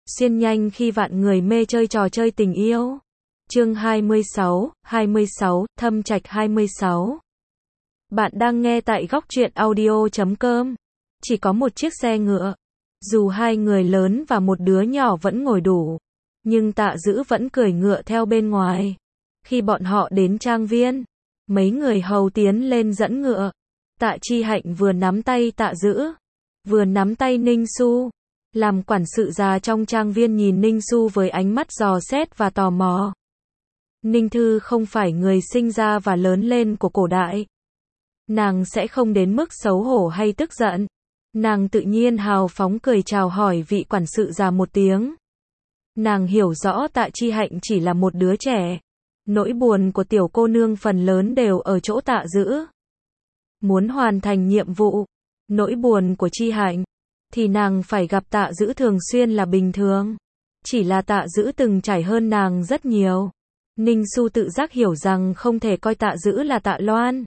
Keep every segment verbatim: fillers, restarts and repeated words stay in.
xuyên nhanh khi vạn người mê chơi trò chơi tình yêu. Chương hai mươi sáu, hai mươi sáu, Thâm Trạch hai mươi sáu. Bạn đang nghe tại góc truyện audio chấm com. Chỉ có một chiếc xe ngựa. Dù hai người lớn và một đứa nhỏ vẫn ngồi đủ, nhưng Tạ Dữ vẫn cưỡi ngựa theo bên ngoài. Khi bọn họ đến trang viên, mấy người hầu tiến lên dẫn ngựa. Tạ Chi Hạnh vừa nắm tay Tạ Dữ, vừa nắm tay Ninh Xu. Làm quản sự già trong trang viên nhìn Ninh Xu với ánh mắt dò xét và tò mò. Ninh Thư không phải người sinh ra và lớn lên của cổ đại. Nàng sẽ không đến mức xấu hổ hay tức giận. Nàng tự nhiên hào phóng cười chào hỏi vị quản sự già một tiếng. Nàng hiểu rõ Tạ Chi Hạnh chỉ là một đứa trẻ. Nỗi buồn của tiểu cô nương phần lớn đều ở chỗ Tạ Dữ. Muốn hoàn thành nhiệm vụ, nỗi buồn của Chi Hạnh, thì nàng phải gặp Tạ Dữ thường xuyên là bình thường. Chỉ là Tạ Dữ từng trải hơn nàng rất nhiều. Ninh Xu tự giác hiểu rằng không thể coi Tạ Dữ là Tạ Loan.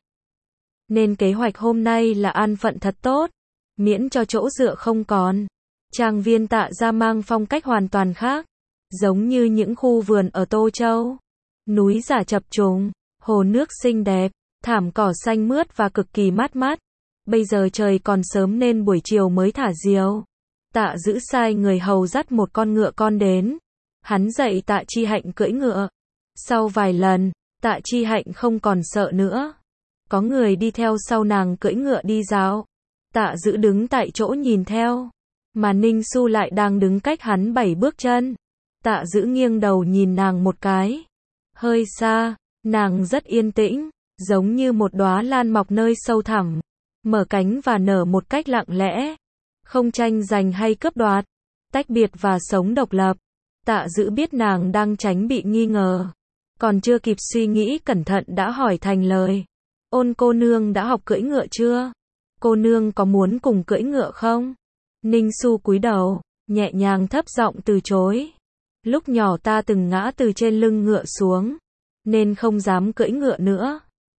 Nên kế hoạch hôm nay là an phận thật tốt, miễn cho chỗ dựa không còn. Trang viên Tạ gia mang phong cách hoàn toàn khác, giống như những khu vườn ở Tô Châu. Núi giả chập trùng, hồ nước xinh đẹp, thảm cỏ xanh mướt và cực kỳ mát mát. Bây giờ trời còn sớm nên buổi chiều mới thả diều. Tạ Dữ sai người hầu dắt một con ngựa con đến. Hắn dạy Tạ Chi Hạnh cưỡi ngựa. Sau vài lần, Tạ Chi Hạnh không còn sợ nữa. Có người đi theo sau nàng cưỡi ngựa đi dạo. Tạ Dữ đứng tại chỗ nhìn theo, mà Ninh Xu lại đang đứng cách hắn bảy bước chân. Tạ Dữ nghiêng đầu nhìn nàng một cái. Hơi xa, nàng rất yên tĩnh, giống như một đóa lan mọc nơi sâu thẳm, mở cánh và nở một cách lặng lẽ, không tranh giành hay cướp đoạt, tách biệt và sống độc lập. Tạ Dữ biết nàng đang tránh bị nghi ngờ, còn chưa kịp suy nghĩ cẩn thận đã hỏi thành lời. Ôn cô nương đã học cưỡi ngựa chưa? Cô nương có muốn cùng cưỡi ngựa không? Ninh Xu cúi đầu, nhẹ nhàng thấp giọng từ chối. Lúc nhỏ ta từng ngã từ trên lưng ngựa xuống, nên không dám cưỡi ngựa nữa.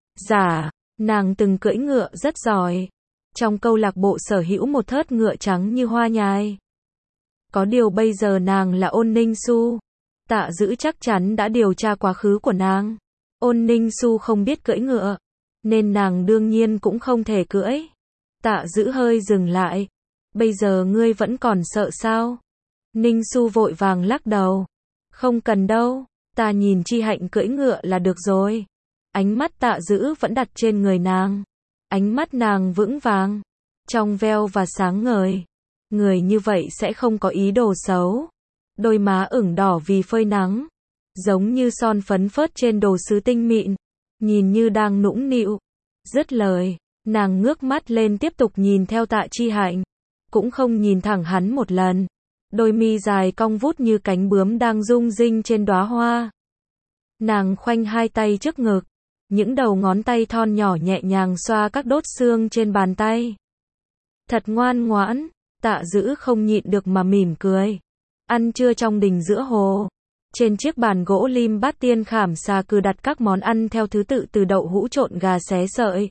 Dạ, nàng từng cưỡi ngựa rất giỏi. Trong câu lạc bộ sở hữu một thớt ngựa trắng như hoa nhài. Có điều bây giờ nàng là Ôn Ninh Xu. Tạ Dữ chắc chắn đã điều tra quá khứ của nàng. Ôn Ninh Xu không biết cưỡi ngựa, nên nàng đương nhiên cũng không thể cưỡi. Tạ Dữ hơi dừng lại. Bây giờ ngươi vẫn còn sợ sao? Ninh Xu vội vàng lắc đầu. Không cần đâu, ta nhìn Chi Hạnh cưỡi ngựa là được rồi. Ánh mắt Tạ Dữ vẫn đặt trên người nàng. Ánh mắt nàng vững vàng, trong veo và sáng ngời. Người như vậy sẽ không có ý đồ xấu. Đôi má ửng đỏ vì phơi nắng, giống như son phấn phớt trên đồ sứ tinh mịn, nhìn như đang nũng nịu. Dứt lời, nàng ngước mắt lên tiếp tục nhìn theo Tạ Chi Hạnh, cũng không nhìn thẳng hắn một lần. Đôi mi dài cong vút như cánh bướm đang rung rinh trên đóa hoa. Nàng khoanh hai tay trước ngực, những đầu ngón tay thon nhỏ nhẹ nhàng xoa các đốt xương trên bàn tay. Thật ngoan ngoãn. Tạ Dữ không nhịn được mà mỉm cười. Ăn trưa trong đình giữa hồ. Trên chiếc bàn gỗ lim bát tiên khảm xà cừ đặt các món ăn theo thứ tự từ đậu hũ trộn gà xé sợi,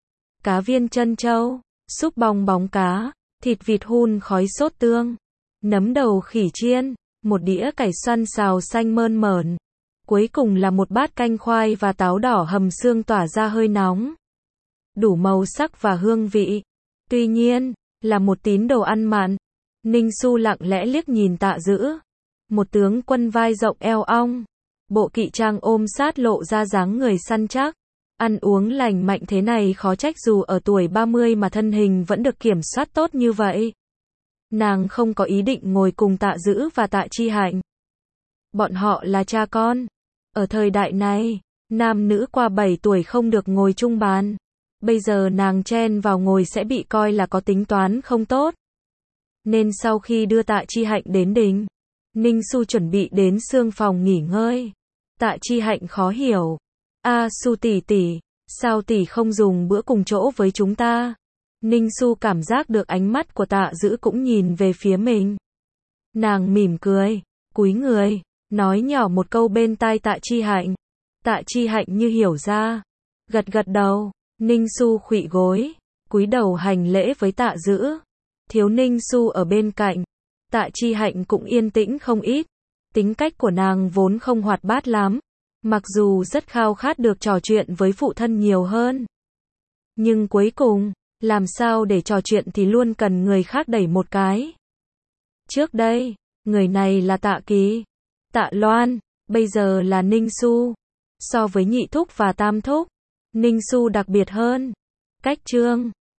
cá viên trân châu, súp bong bóng cá, thịt vịt hun khói sốt tương, nấm đầu khỉ chiên, một đĩa cải xoăn xào xanh mơn mởn. Cuối cùng là một bát canh khoai và táo đỏ hầm xương tỏa ra hơi nóng. Đủ màu sắc và hương vị. Tuy nhiên, là một tín đồ ăn mặn. Ninh Xu lặng lẽ liếc nhìn Tạ Dữ. Một tướng quân vai rộng eo ong, bộ kỵ trang ôm sát lộ ra dáng người săn chắc. Ăn uống lành mạnh thế này khó trách dù ở tuổi ba mươi mà thân hình vẫn được kiểm soát tốt như vậy. Nàng không có ý định ngồi cùng Tạ Dữ và Tạ Chi Hạnh. Bọn họ là cha con. Ở thời đại này, nam nữ qua bảy tuổi không được ngồi chung bàn. Bây giờ nàng chen vào ngồi sẽ bị coi là có tính toán không tốt. Nên sau khi đưa Tạ Chi Hạnh đến đình, Ninh Xu chuẩn bị đến sương phòng nghỉ ngơi. Tạ Chi Hạnh khó hiểu. A Xu tỷ tỷ, sao tỷ không dùng bữa cùng chỗ với chúng ta? Ninh Xu cảm giác được ánh mắt của Tạ Dữ cũng nhìn về phía mình. Nàng mỉm cười, cúi người, nói nhỏ một câu bên tai Tạ Chi Hạnh. Tạ Chi Hạnh như hiểu ra, gật gật đầu. Ninh Xu khuỵu gối, cúi đầu hành lễ với Tạ Dữ. Thiếu Ninh Xu ở bên cạnh, Tạ Chi Hạnh cũng yên tĩnh không ít. Tính cách của nàng vốn không hoạt bát lắm. Mặc dù rất khao khát được trò chuyện với phụ thân nhiều hơn. Nhưng cuối cùng, làm sao để trò chuyện thì luôn cần người khác đẩy một cái. Trước đây, người này là Tạ Kỳ, Tạ Loan, bây giờ là Ninh Xu. So với nhị thúc và tam thúc, Ninh Xu đặc biệt hơn. Cách Trương